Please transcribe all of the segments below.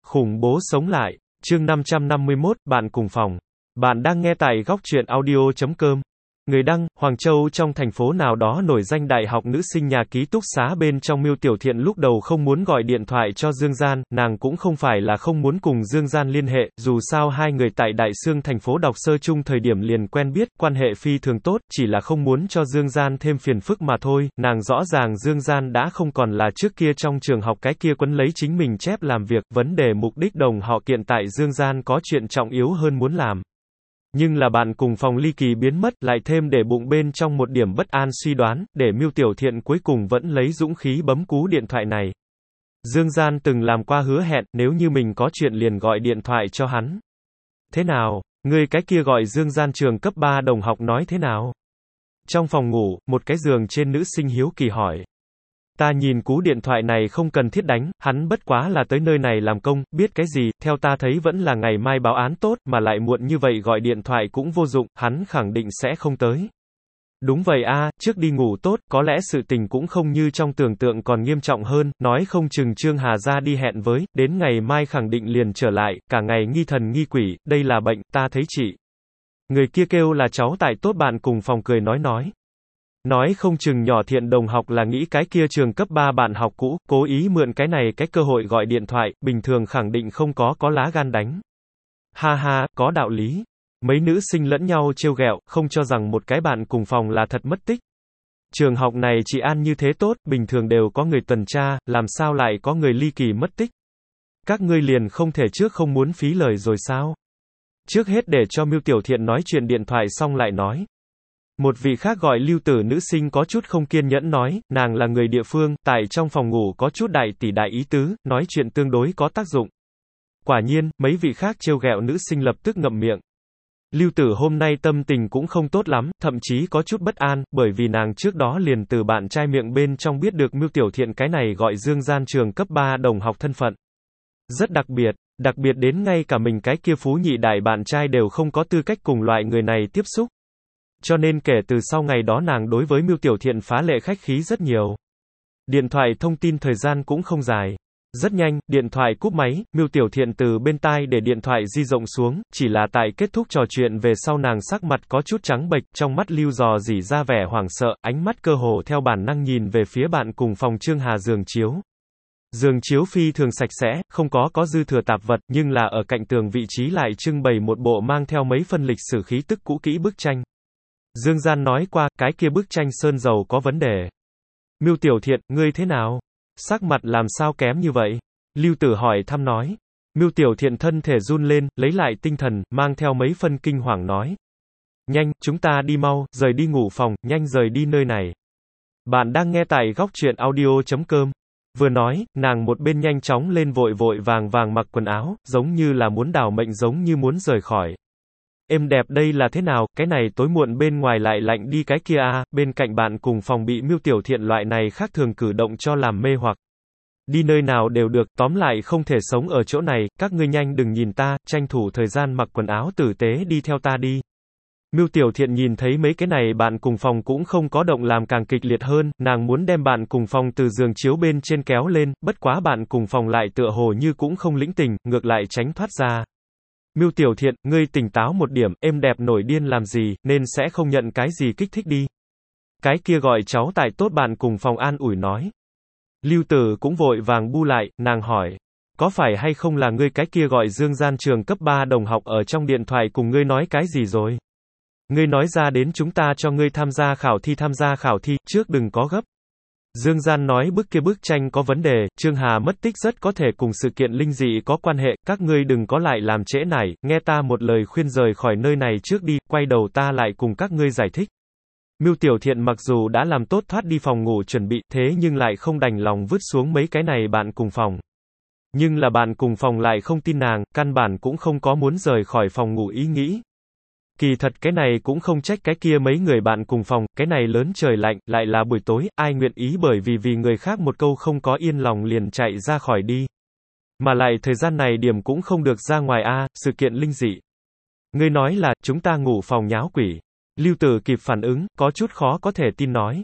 Khủng bố sống lại. Chương 551, bạn cùng phòng. Bạn đang nghe tại góc truyện audio.com. Người đăng, Hoàng Châu. Trong thành phố nào đó nổi danh, đại học nữ sinh nhà ký túc xá bên trong Miêu Tiểu Thiện lúc đầu không muốn gọi điện thoại cho Dương Gian, nàng cũng không phải là không muốn cùng Dương Gian liên hệ, dù sao hai người tại Đại Xương thành phố đọc sơ chung thời điểm liền quen biết, quan hệ phi thường tốt, chỉ là không muốn cho Dương Gian thêm phiền phức mà thôi. Nàng rõ ràng Dương Gian đã không còn là trước kia trong trường học cái kia quấn lấy chính mình chép làm việc, vấn đề mục đích đồng họ kiện tại Dương Gian có chuyện trọng yếu hơn muốn làm. Nhưng là bạn cùng phòng ly kỳ biến mất, lại thêm để bụng bên trong một điểm bất an suy đoán, để Miêu Tiểu Thiện cuối cùng vẫn lấy dũng khí bấm cú điện thoại này. Dương Gian từng làm qua hứa hẹn, nếu như mình có chuyện liền gọi điện thoại cho hắn. Thế nào? Ngươi cái kia gọi Dương Gian trường cấp 3 đồng học nói thế nào? Trong phòng ngủ, một cái giường trên nữ sinh hiếu kỳ hỏi. Ta nhìn cú điện thoại này không cần thiết đánh, hắn bất quá là tới nơi này làm công, biết cái gì, theo ta thấy vẫn là ngày mai báo án tốt, mà lại muộn như vậy gọi điện thoại cũng vô dụng, hắn khẳng định sẽ không tới. Đúng vậy a, trước đi ngủ tốt, có lẽ sự tình cũng không như trong tưởng tượng còn nghiêm trọng hơn, nói không chừng Trương Hà ra đi hẹn với, đến ngày mai khẳng định liền trở lại, cả ngày nghi thần nghi quỷ, đây là bệnh, ta thấy chị. Người kia kêu là cháu tại tốt bạn cùng phòng cười nói. Nói không chừng nhỏ Thiện đồng học là nghĩ cái kia trường cấp 3 bạn học cũ, cố ý mượn cái này cái cơ hội gọi điện thoại, bình thường khẳng định không có lá gan đánh. Ha ha, có đạo lý. Mấy nữ sinh lẫn nhau trêu ghẹo, không cho rằng một cái bạn cùng phòng là thật mất tích. Trường học này trị an như thế tốt, bình thường đều có người tuần tra, làm sao lại có người ly kỳ mất tích. Các ngươi liền không thể trước không muốn phí lời rồi sao? Trước hết để cho Miêu Tiểu Thiện nói chuyện điện thoại xong lại nói. Một vị khác gọi Lưu Tử nữ sinh có chút không kiên nhẫn nói, nàng là người địa phương, tại trong phòng ngủ có chút đại tỷ đại ý tứ, nói chuyện tương đối có tác dụng. Quả nhiên, mấy vị khác trêu ghẹo nữ sinh lập tức ngậm miệng. Lưu Tử hôm nay tâm tình cũng không tốt lắm, thậm chí có chút bất an, bởi vì nàng trước đó liền từ bạn trai miệng bên trong biết được Miêu Tiểu Thiện cái này gọi Dương Gian trường cấp 3 đồng học thân phận. Rất đặc biệt đến ngay cả mình cái kia phú nhị đại bạn trai đều không có tư cách cùng loại người này tiếp xúc. Cho nên kể từ sau ngày đó nàng đối với Miêu Tiểu Thiện phá lệ khách khí rất nhiều. Điện thoại thông tin thời gian cũng không dài. Rất nhanh, điện thoại cúp máy, Miêu Tiểu Thiện từ bên tai để điện thoại di rộng xuống, chỉ là tại kết thúc trò chuyện về sau nàng sắc mặt có chút trắng bệch, trong mắt lưu dò dỉ ra vẻ hoảng sợ, ánh mắt cơ hồ theo bản năng nhìn về phía bạn cùng phòng Trương Hà giường chiếu. Giường chiếu phi thường sạch sẽ, không có dư thừa tạp vật, nhưng là ở cạnh tường vị trí lại trưng bày một bộ mang theo mấy phân lịch sử khí tức cũ kỹ bức tranh. Dương Gian nói qua, cái kia bức tranh sơn dầu có vấn đề. Miêu Tiểu Thiện, ngươi thế nào? Sắc mặt làm sao kém như vậy? Lưu Tử hỏi thăm nói. Miêu Tiểu Thiện thân thể run lên, lấy lại tinh thần, mang theo mấy phân kinh hoàng nói. Nhanh, chúng ta đi mau, rời đi ngủ phòng, nhanh rời đi nơi này. Bạn đang nghe tại góc truyện audio.com. Vừa nói, nàng một bên nhanh chóng lên vội vàng mặc quần áo, giống như là muốn đào mệnh giống như muốn rời khỏi. Êm đẹp đây là thế nào, cái này tối muộn bên ngoài lại lạnh đi cái kia à, bên cạnh bạn cùng phòng bị Miêu Tiểu Thiện loại này khác thường cử động cho làm mê hoặc. Đi nơi nào đều được, tóm lại không thể sống ở chỗ này, các ngươi nhanh đừng nhìn ta, tranh thủ thời gian mặc quần áo tử tế đi theo ta đi. Miêu Tiểu Thiện nhìn thấy mấy cái này bạn cùng phòng cũng không có động làm càng kịch liệt hơn, nàng muốn đem bạn cùng phòng từ giường chiếu bên trên kéo lên, bất quá bạn cùng phòng lại tựa hồ như cũng không lĩnh tình, ngược lại tránh thoát ra. Miêu Tiểu Thiện, ngươi tỉnh táo một điểm, êm đẹp nổi điên làm gì, nên sẽ không nhận cái gì kích thích đi. Cái kia gọi cháu tại tốt bạn cùng phòng an ủi nói. Lưu Tử cũng vội vàng bu lại, nàng hỏi. Có phải hay không là ngươi cái kia gọi Dương Gian trường cấp 3 đồng học ở trong điện thoại cùng ngươi nói cái gì rồi? Ngươi nói ra đến chúng ta cho ngươi tham gia khảo thi, trước đừng có gấp. Dương Gian nói bức tranh có vấn đề, Trương Hà mất tích rất có thể cùng sự kiện linh dị có quan hệ, các ngươi đừng có lại làm trễ nải, nghe ta một lời khuyên rời khỏi nơi này trước đi, quay đầu ta lại cùng các ngươi giải thích. Miêu Tiểu Thiện mặc dù đã làm tốt thoát đi phòng ngủ chuẩn bị, thế nhưng lại không đành lòng vứt xuống mấy cái này bạn cùng phòng. Nhưng là bạn cùng phòng lại không tin nàng, căn bản cũng không có muốn rời khỏi phòng ngủ ý nghĩ. Kỳ thật cái này cũng không trách cái kia mấy người bạn cùng phòng, cái này lớn trời lạnh, lại là buổi tối, ai nguyện ý bởi vì người khác một câu không có yên lòng liền chạy ra khỏi đi. Mà lại thời gian này điểm cũng không được ra ngoài a, sự kiện linh dị. Ngươi nói là, chúng ta ngủ phòng nháo quỷ. Lưu Tử kịp phản ứng, có chút khó có thể tin nói.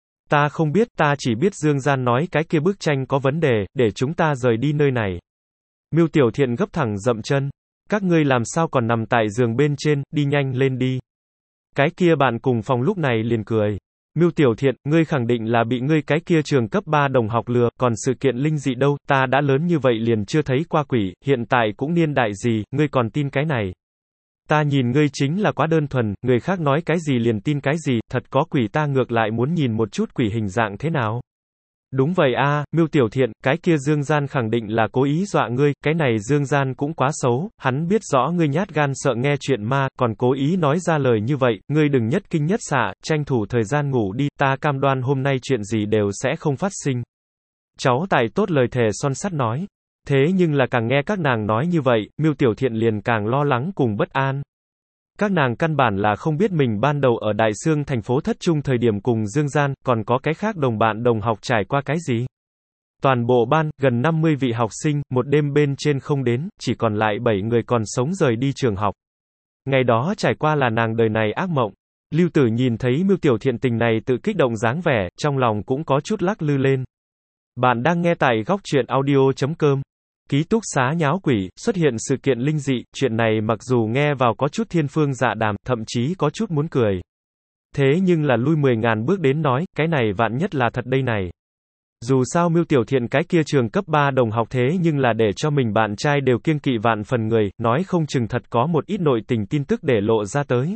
Ta không biết, ta chỉ biết Dương Gian nói cái kia bức tranh có vấn đề, để chúng ta rời đi nơi này. Mưu Tiểu Thiện gấp thẳng dậm chân. Các ngươi làm sao còn nằm tại giường bên trên, đi nhanh lên đi. Cái kia bạn cùng phòng lúc này liền cười. Mưu Tiểu Thiện, ngươi khẳng định là bị ngươi cái kia trường cấp 3 đồng học lừa, còn sự kiện linh dị đâu, ta đã lớn như vậy liền chưa thấy qua quỷ, hiện tại cũng niên đại gì, ngươi còn tin cái này. Ta nhìn ngươi chính là quá đơn thuần, người khác nói cái gì liền tin cái gì, thật có quỷ ta ngược lại muốn nhìn một chút quỷ hình dạng thế nào. Đúng vậy a, Mưu Tiểu Thiện, cái kia Dương Gian khẳng định là cố ý dọa ngươi, cái này Dương Gian cũng quá xấu, hắn biết rõ ngươi nhát gan sợ nghe chuyện ma, còn cố ý nói ra lời như vậy, ngươi đừng nhất kinh nhất xạ, tranh thủ thời gian ngủ đi, ta cam đoan hôm nay chuyện gì đều sẽ không phát sinh. Cháu Tài tốt lời thề son sắt nói. Thế nhưng là càng nghe các nàng nói như vậy, Mưu Tiểu Thiện liền càng lo lắng cùng bất an. Các nàng căn bản là không biết mình ban đầu ở Đại Xương thành phố Thất Trung thời điểm cùng Dương Gian, còn có cái khác đồng bạn đồng học trải qua cái gì. Toàn bộ ban, gần 50 vị học sinh, một đêm bên trên không đến, chỉ còn lại 7 người còn sống rời đi trường học. Ngày đó trải qua là nàng đời này ác mộng. Lưu Tử nhìn thấy Mưu Tiểu Thiện tình này tự kích động dáng vẻ, trong lòng cũng có chút lắc lư lên. Bạn đang nghe tại góc truyện audio.com. Ký túc xá nháo quỷ, xuất hiện sự kiện linh dị, chuyện này mặc dù nghe vào có chút thiên phương dạ đàm, thậm chí có chút muốn cười. Thế nhưng là lui 10.000 bước đến nói, cái này vạn nhất là thật đây này. Dù sao Mưu Tiểu Thiện cái kia trường cấp 3 đồng học thế nhưng là để cho mình bạn trai đều kiêng kỵ vạn phần người, nói không chừng thật có một ít nội tình tin tức để lộ ra tới.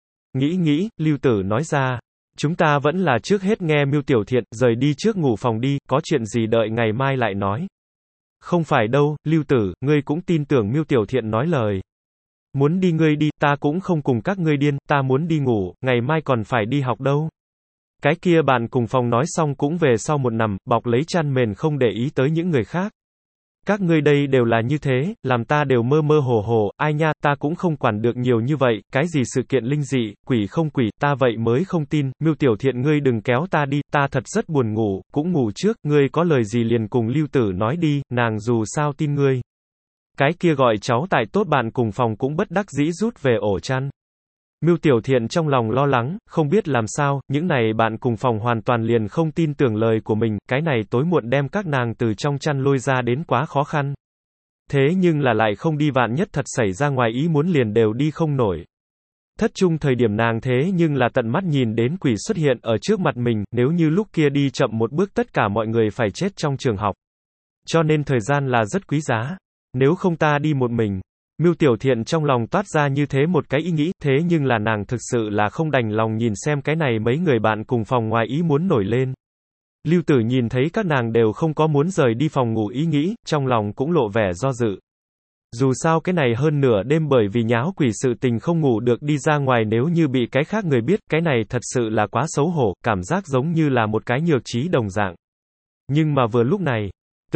Nghĩ, Lưu Tử nói ra. Chúng ta vẫn là trước hết nghe Mưu Tiểu Thiện, rời đi trước ngủ phòng đi, có chuyện gì đợi ngày mai lại nói. Không phải đâu, Lưu Tử, ngươi cũng tin tưởng Mưu Tiểu Thiện nói lời. Muốn đi ngươi đi, ta cũng không cùng các ngươi điên, ta muốn đi ngủ, ngày mai còn phải đi học đâu. Cái kia bạn cùng phòng nói xong cũng về sau một nằm, bọc lấy chăn mền không để ý tới những người khác. Các ngươi đây đều là như thế, làm ta đều mơ mơ hồ hồ, ai nha, ta cũng không quản được nhiều như vậy, cái gì sự kiện linh dị, quỷ không quỷ, ta vậy mới không tin, Mưu Tiểu Thiện ngươi đừng kéo ta đi, ta thật rất buồn ngủ, cũng ngủ trước, ngươi có lời gì liền cùng Lưu Tử nói đi, nàng dù sao tin ngươi. Cái kia gọi cháu Tài tốt bạn cùng phòng cũng bất đắc dĩ rút về ổ chăn. Mưu Tiểu Thiện trong lòng lo lắng, không biết làm sao, những này bạn cùng phòng hoàn toàn liền không tin tưởng lời của mình, cái này tối muộn đem các nàng từ trong chăn lôi ra đến quá khó khăn. Thế nhưng là lại không đi vạn nhất thật xảy ra ngoài ý muốn liền đều đi không nổi. Thất Trung thời điểm nàng thế nhưng là tận mắt nhìn đến quỷ xuất hiện ở trước mặt mình, nếu như lúc kia đi chậm một bước tất cả mọi người phải chết trong trường học. Cho nên thời gian là rất quý giá. Nếu không ta đi một mình. Mưu Tiểu Thiện trong lòng toát ra như thế một cái ý nghĩ, thế nhưng là nàng thực sự là không đành lòng nhìn xem cái này mấy người bạn cùng phòng ngoài ý muốn nổi lên. Lưu Tử nhìn thấy các nàng đều không có muốn rời đi phòng ngủ ý nghĩ, trong lòng cũng lộ vẻ do dự. Dù sao cái này hơn nửa đêm bởi vì nháo quỷ sự tình không ngủ được đi ra ngoài nếu như bị cái khác người biết, cái này thật sự là quá xấu hổ, cảm giác giống như là một cái nhược trí đồng dạng. Nhưng mà vừa lúc này,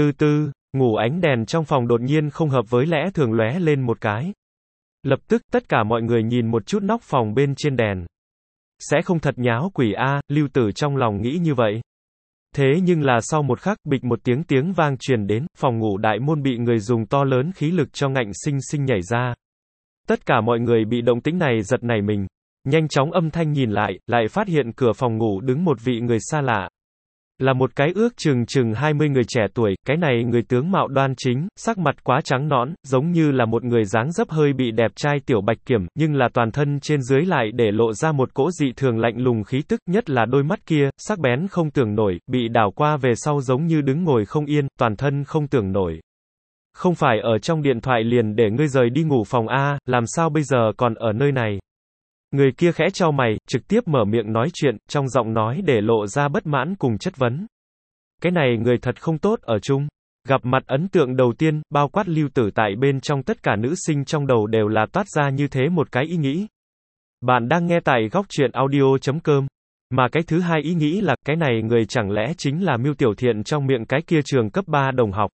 ngủ ánh đèn trong phòng đột nhiên không hợp với lẽ thường lóe lên một cái. Lập tức, tất cả mọi người nhìn một chút nóc phòng bên trên đèn. Sẽ không thật nháo quỷ a, Lưu Tử trong lòng nghĩ như vậy. Thế nhưng là sau một khắc, bịch một tiếng vang truyền đến, phòng ngủ đại môn bị người dùng to lớn khí lực cho ngạnh sinh sinh nhảy ra. Tất cả mọi người bị động tĩnh này giật nảy mình. Nhanh chóng âm thanh nhìn lại phát hiện cửa phòng ngủ đứng một vị người xa lạ. Là một cái ước chừng 20 người trẻ tuổi, cái này người tướng mạo đoan chính, sắc mặt quá trắng nõn, giống như là một người dáng dấp hơi bị đẹp trai tiểu bạch kiểm, nhưng là toàn thân trên dưới lại để lộ ra một cỗ dị thường lạnh lùng khí tức, nhất là đôi mắt kia, sắc bén không tưởng nổi, bị đảo qua về sau giống như đứng ngồi không yên, toàn thân không tưởng nổi. Không phải ở trong điện thoại liền để ngươi rời đi ngủ phòng A, làm sao bây giờ còn ở nơi này? Người kia khẽ chau mày, trực tiếp mở miệng nói chuyện, trong giọng nói để lộ ra bất mãn cùng chất vấn. Cái này người thật không tốt ở chung. Gặp mặt ấn tượng đầu tiên, bao quát Lưu Tử tại bên trong tất cả nữ sinh trong đầu đều là toát ra như thế một cái ý nghĩ. Bạn đang nghe tại góc truyện audio.com. Mà cái thứ hai ý nghĩ là, cái này người chẳng lẽ chính là Mưu Tiểu Thiện trong miệng cái kia trường cấp 3 đồng học.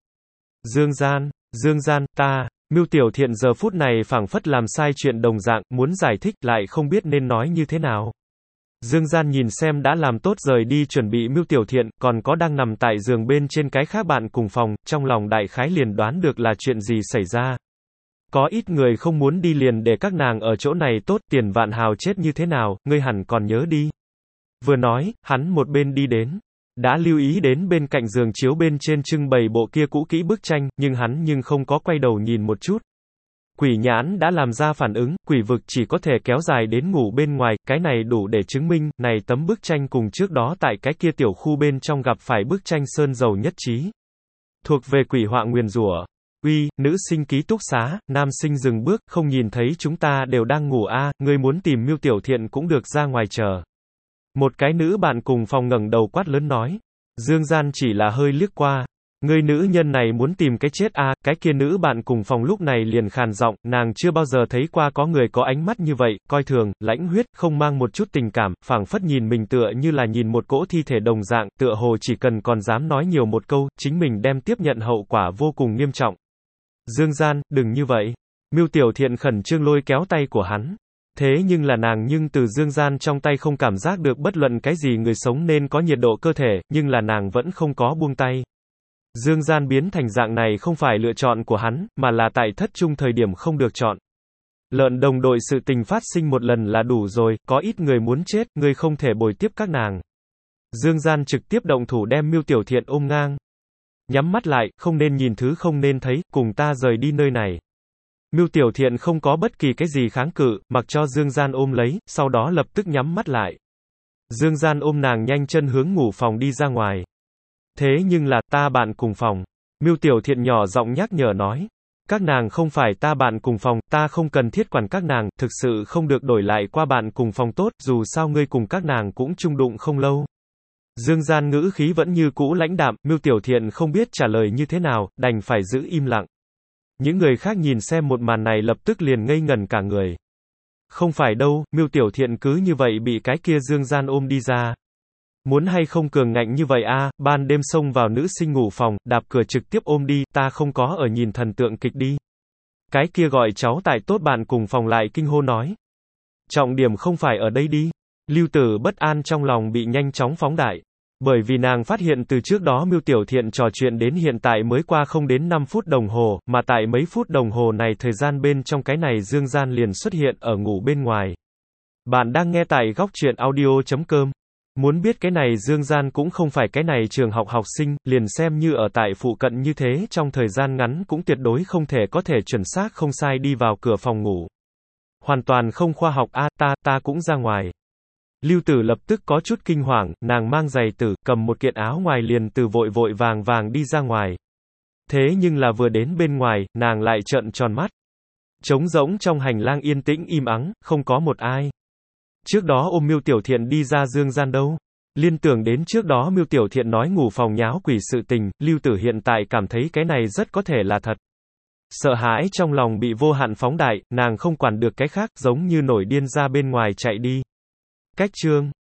Dương Gian, ta. Mưu Tiểu Thiện giờ phút này phảng phất làm sai chuyện đồng dạng, muốn giải thích, lại không biết nên nói như thế nào. Dương Gian nhìn xem đã làm tốt rời đi chuẩn bị Mưu Tiểu Thiện, còn có đang nằm tại giường bên trên cái khác bạn cùng phòng, trong lòng đại khái liền đoán được là chuyện gì xảy ra. Có ít người không muốn đi liền để các nàng ở chỗ này tốt, tiền vạn hào chết như thế nào, ngươi hẳn còn nhớ đi. Vừa nói, hắn một bên đi đến. Đã lưu ý đến bên cạnh giường chiếu bên trên trưng bày bộ kia cũ kỹ bức tranh, nhưng hắn không có quay đầu nhìn một chút. Quỷ nhãn đã làm ra phản ứng, quỷ vực chỉ có thể kéo dài đến ngủ bên ngoài, cái này đủ để chứng minh, này tấm bức tranh cùng trước đó tại cái kia tiểu khu bên trong gặp phải bức tranh sơn dầu nhất trí. Thuộc về quỷ họa nguyền rủa. Uy, nữ sinh ký túc xá, nam sinh dừng bước, không nhìn thấy chúng ta đều đang ngủ a, ngươi muốn tìm Miêu Tiểu Thiện cũng được ra ngoài chờ. Một cái nữ bạn cùng phòng ngẩng đầu quát lớn nói. Dương Gian chỉ là hơi liếc qua. Ngươi nữ nhân này muốn tìm cái chết a, cái kia nữ bạn cùng phòng lúc này liền khàn giọng, nàng chưa bao giờ thấy qua có người có ánh mắt như vậy, coi thường, lãnh huyết, không mang một chút tình cảm, phảng phất nhìn mình tựa như là nhìn một cỗ thi thể đồng dạng, tựa hồ chỉ cần còn dám nói nhiều một câu, chính mình đem tiếp nhận hậu quả vô cùng nghiêm trọng. Dương Gian, đừng như vậy. Miêu Tiểu Thiện khẩn trương lôi kéo tay của hắn. Thế nhưng là nàng từ Dương Gian trong tay không cảm giác được bất luận cái gì người sống nên có nhiệt độ cơ thể, nhưng là nàng vẫn không có buông tay. Dương Gian biến thành dạng này không phải lựa chọn của hắn, mà là tại thất trung thời điểm không được chọn. Lợn đồng đội sự tình phát sinh một lần là đủ rồi, có ít người muốn chết, ngươi không thể bồi tiếp các nàng. Dương Gian trực tiếp động thủ đem Miêu Tiểu Thiện ôm ngang. Nhắm mắt lại, không nên nhìn thứ không nên thấy, cùng ta rời đi nơi này. Miêu Tiểu Thiện không có bất kỳ cái gì kháng cự, mặc cho Dương Gian ôm lấy, sau đó lập tức nhắm mắt lại. Dương Gian ôm nàng nhanh chân hướng ngủ phòng đi ra ngoài. Thế nhưng là, ta bạn cùng phòng. Miêu Tiểu Thiện nhỏ giọng nhắc nhở nói. Các nàng không phải ta bạn cùng phòng, ta không cần thiết quản các nàng, thực sự không được đổi lại qua bạn cùng phòng tốt, dù sao ngươi cùng các nàng cũng chung đụng không lâu. Dương Gian ngữ khí vẫn như cũ lãnh đạm, Miêu Tiểu Thiện không biết trả lời như thế nào, đành phải giữ im lặng. Những người khác nhìn xem một màn này lập tức liền ngây ngẩn cả người. Không phải đâu, Miêu Tiểu Thiện cứ như vậy bị cái kia Dương Gian ôm đi ra. Muốn hay không cường ngạnh như vậy a, ban đêm xông vào nữ sinh ngủ phòng, đạp cửa trực tiếp ôm đi, ta không có ở nhìn thần tượng kịch đi. Cái kia gọi cháu tại tốt bạn cùng phòng lại kinh hô nói. Trọng điểm không phải ở đây đi. Lưu Tử bất an trong lòng bị nhanh chóng phóng đại. Bởi vì nàng phát hiện từ trước đó Miêu Tiểu Thiện trò chuyện đến hiện tại mới qua không đến 5 phút đồng hồ, mà tại mấy phút đồng hồ này thời gian bên trong cái này Dương Gian liền xuất hiện ở ngủ bên ngoài. Bạn đang nghe tại góc truyện audio.com. Muốn biết cái này Dương Gian cũng không phải cái này trường học học sinh, liền xem như ở tại phụ cận như thế trong thời gian ngắn cũng tuyệt đối không thể có thể chuẩn xác không sai đi vào cửa phòng ngủ. Hoàn toàn không khoa học a, ta cũng ra ngoài. Lưu Tử lập tức có chút kinh hoàng, nàng mang giày tử, cầm một kiện áo ngoài liền từ vội vội vàng đi ra ngoài. Thế nhưng là vừa đến bên ngoài, nàng lại trợn tròn mắt. Trống rỗng trong hành lang yên tĩnh im ắng, không có một ai. Trước đó ôm Miêu Tiểu Thiện đi ra Dương Gian đâu. Liên tưởng đến trước đó Miêu Tiểu Thiện nói ngủ phòng nháo quỷ sự tình, Lưu Tử hiện tại cảm thấy cái này rất có thể là thật. Sợ hãi trong lòng bị vô hạn phóng đại, nàng không quản được cái khác, giống như nổi điên ra bên ngoài chạy đi. Cách chương